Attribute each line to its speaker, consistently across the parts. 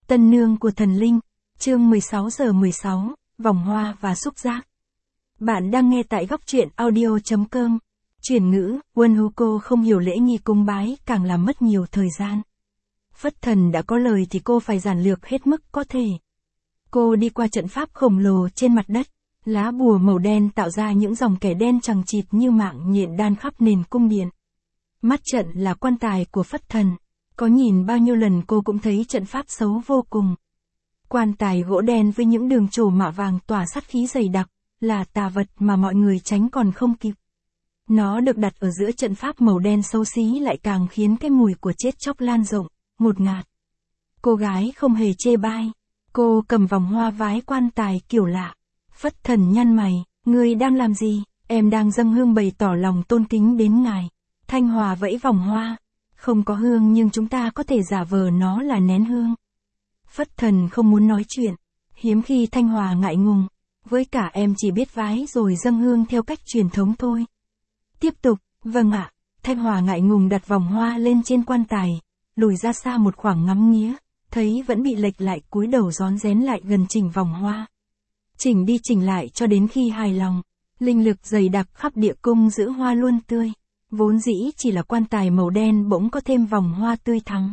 Speaker 1: Tân nương của thần linh, chương 16:16, vòng hoa và xúc giác. Bạn đang nghe tại góc truyện audio.com. Chuyển ngữ, Wonhuko không hiểu lễ nghi cúng bái càng làm mất nhiều thời gian. Phất Thần đã có lời thì cô phải giản lược hết mức có thể. Cô đi qua trận pháp khổng lồ trên mặt đất, lá bùa màu đen tạo ra những dòng kẻ đen chằng chịt như mạng nhện đan khắp nền cung điện. Mắt trận là quan tài của Phất Thần. Có nhìn bao nhiêu lần cô cũng thấy trận pháp xấu vô cùng. Quan tài gỗ đen với những đường trổ mạ vàng tỏa sát khí dày đặc, là tà vật mà mọi người tránh còn không kịp. Nó được đặt ở giữa trận pháp màu đen xấu xí lại càng khiến cái mùi của chết chóc lan rộng, ngột ngạt. Cô gái không hề chê bai. Cô cầm vòng hoa vái quan tài kiểu lạ. Phất Thần nhăn mày, ngươi đang làm gì? Em đang dâng hương bày tỏ lòng tôn kính đến ngài. Thanh Hòa vẫy vòng hoa. Không có hương nhưng chúng ta có thể giả vờ nó là nén hương. Phất Thần không muốn nói chuyện. Hiếm khi Thanh Hòa ngại ngùng. Với cả em chỉ biết vái rồi dâng hương theo cách truyền thống thôi. Tiếp tục, vâng ạ. Thanh Hòa ngại ngùng đặt vòng hoa lên trên quan tài. Lùi ra xa một khoảng ngắm nghía. Thấy vẫn bị lệch lại cúi đầu rón rén lại gần chỉnh vòng hoa. Chỉnh đi chỉnh lại cho đến khi hài lòng. Linh lực dày đặc khắp địa cung giữ hoa luôn tươi. Vốn dĩ chỉ là quan tài màu đen bỗng có thêm vòng hoa tươi thắm.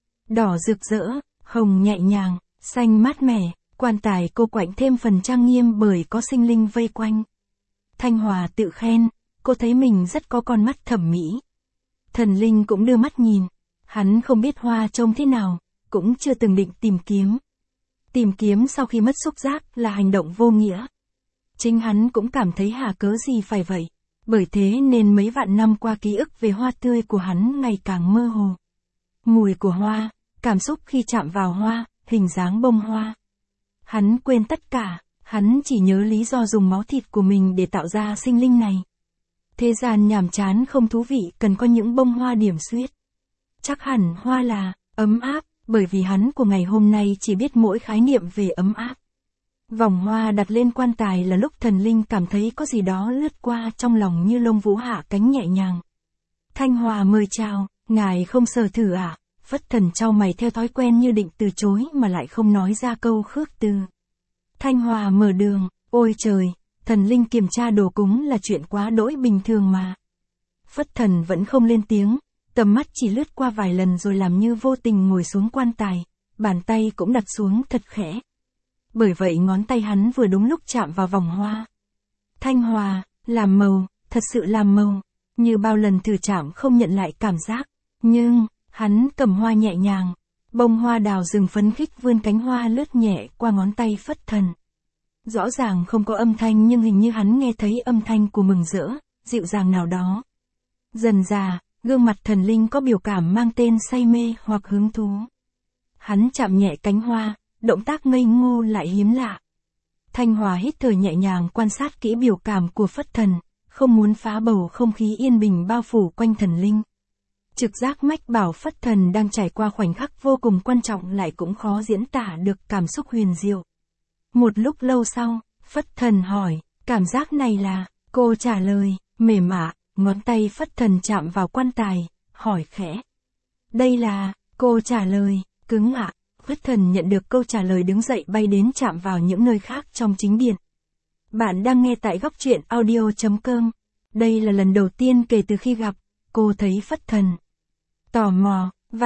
Speaker 1: Đỏ rực rỡ, hồng nhẹ nhàng, xanh mát mẻ, quan tài cô quạnh thêm phần trang nghiêm bởi có sinh linh vây quanh. Thanh Hòa tự khen, cô thấy mình rất có con mắt thẩm mỹ. Thần linh cũng đưa mắt nhìn, hắn không biết hoa trông thế nào, cũng chưa từng định tìm kiếm. Tìm kiếm sau khi mất xúc giác là hành động vô nghĩa. Chính hắn cũng cảm thấy hà cớ gì phải vậy. Bởi thế nên mấy vạn năm qua ký ức về hoa tươi của hắn ngày càng mơ hồ. Mùi của hoa, cảm xúc khi chạm vào hoa, hình dáng bông hoa. Hắn quên tất cả, hắn chỉ nhớ lý do dùng máu thịt của mình để tạo ra sinh linh này. Thế gian nhàm chán không thú vị cần có những bông hoa điểm xuyết. Chắc hẳn hoa là ấm áp, bởi vì hắn của ngày hôm nay chỉ biết mỗi khái niệm về ấm áp. Vòng hoa đặt lên quan tài là lúc thần linh cảm thấy có gì đó lướt qua trong lòng như lông vũ hạ cánh nhẹ nhàng. Thanh Hòa mời chào, ngài không sờ thử à? Phất Thần chau mày theo thói quen như định từ chối mà lại không nói ra câu khước từ. Thanh Hòa mở đường, ôi trời, thần linh kiểm tra đồ cúng là chuyện quá đỗi bình thường mà. Phất Thần vẫn không lên tiếng, tầm mắt chỉ lướt qua vài lần rồi làm như vô tình ngồi xuống quan tài, bàn tay cũng đặt xuống thật khẽ. Bởi vậy ngón tay hắn vừa đúng lúc chạm vào vòng hoa. Thanh Hòa, làm màu, thật sự làm màu, như bao lần thử chạm không nhận lại cảm giác, nhưng, hắn cầm hoa nhẹ nhàng, bông hoa đào rừng phấn khích vươn cánh hoa lướt nhẹ qua ngón tay Phất Thần. Rõ ràng không có âm thanh nhưng hình như hắn nghe thấy âm thanh của mừng rỡ, dịu dàng nào đó. Dần dà, gương mặt thần linh có biểu cảm mang tên say mê hoặc hứng thú. Hắn chạm nhẹ cánh hoa. Động tác ngây ngô lại hiếm lạ. Thanh Hòa hít thở nhẹ nhàng quan sát kỹ biểu cảm của Phất Thần, không muốn phá bầu không khí yên bình bao phủ quanh thần linh. Trực giác mách bảo Phất Thần đang trải qua khoảnh khắc vô cùng quan trọng lại cũng khó diễn tả được cảm xúc huyền diệu. Một lúc lâu sau, Phất Thần hỏi, cảm giác này là, cô trả lời, mềm mại, ngón tay Phất Thần chạm vào quan tài, hỏi khẽ. Đây là, cô trả lời, cứng ạ. Phất Thần nhận được câu trả lời đứng dậy bay đến chạm vào những nơi khác trong chính điện. Bạn đang nghe tại góc truyện audio.com. Đây là lần đầu tiên kể từ khi gặp, cô thấy Phất Thần. Tò mò,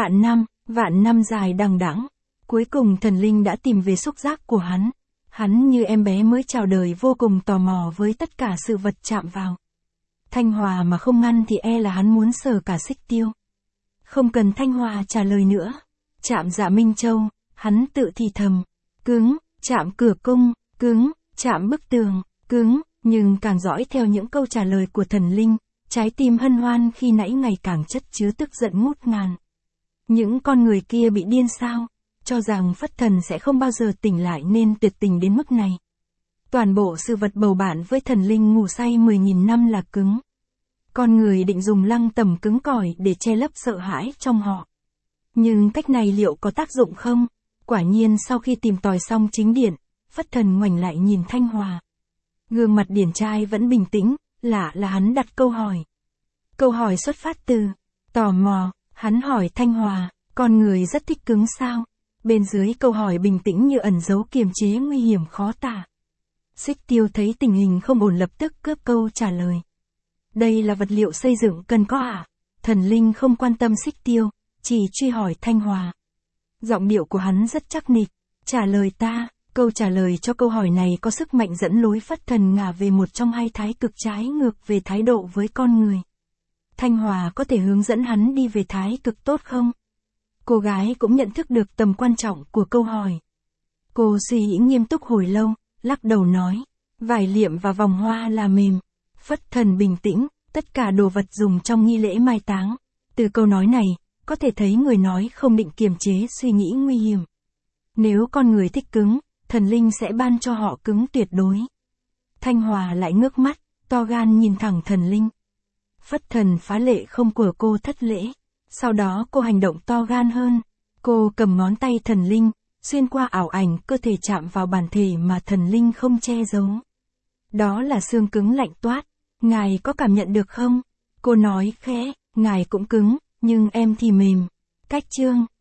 Speaker 1: vạn năm dài đằng đẵng. Cuối cùng thần linh đã tìm về xúc giác của hắn. Hắn như em bé mới chào đời vô cùng tò mò với tất cả sự vật chạm vào. Thanh Hòa mà không ngăn thì e là hắn muốn sờ cả xích tiêu. Không cần Thanh Hòa trả lời nữa. Chạm Dạ Minh Châu, hắn tự thì thầm, cứng, chạm cửa cung, cứng, chạm bức tường, cứng, nhưng càng dõi theo những câu trả lời của thần linh, trái tim hân hoan khi nãy ngày càng chất chứa tức giận ngút ngàn. Những con người kia bị điên sao, cho rằng Phất Thần sẽ không bao giờ tỉnh lại nên tuyệt tình đến mức này. Toàn bộ sự vật bầu bạn với thần linh ngủ say 10.000 năm là cứng. Con người định dùng lăng tẩm cứng cỏi để che lấp sợ hãi trong họ. Nhưng cách này liệu có tác dụng không? Quả nhiên sau khi tìm tòi xong chính điện, Phất Thần ngoảnh lại nhìn Thanh Hòa. Gương mặt điển trai vẫn bình tĩnh, lạ là hắn đặt câu hỏi. Câu hỏi xuất phát từ tò mò, hắn hỏi Thanh Hòa, con người rất thích cứng sao? Bên dưới câu hỏi bình tĩnh như ẩn giấu kiềm chế nguy hiểm khó tả. Xích Tiêu thấy tình hình không ổn lập tức cướp câu trả lời. Đây là vật liệu xây dựng cần có à? Thần linh không quan tâm Xích Tiêu, chỉ truy hỏi Thanh Hòa. Giọng điệu của hắn rất chắc nịch. Trả lời ta, câu trả lời cho câu hỏi này có sức mạnh dẫn lối Phất Thần ngả về một trong hai thái cực trái ngược về thái độ với con người. Thanh Hòa có thể hướng dẫn hắn đi về thái cực tốt không? Cô gái cũng nhận thức được tầm quan trọng của câu hỏi. Cô suy nghĩ nghiêm túc hồi lâu, lắc đầu nói, vải liệm và vòng hoa là mềm. Phất Thần bình tĩnh, tất cả đồ vật dùng trong nghi lễ mai táng. Từ câu nói này, có thể thấy người nói không định kiềm chế suy nghĩ nguy hiểm. Nếu con người thích cứng, thần linh sẽ ban cho họ cứng tuyệt đối. Thanh Hòa lại ngước mắt, to gan nhìn thẳng thần linh. Phất Thần phá lệ không của cô thất lễ. Sau đó cô hành động to gan hơn. Cô cầm ngón tay thần linh, xuyên qua ảo ảnh cơ thể chạm vào bản thể mà thần linh không che giấu. Đó là xương cứng lạnh toát. Ngài có cảm nhận được không? Cô nói khẽ, ngài cũng cứng, nhưng em thì mềm. Cách chương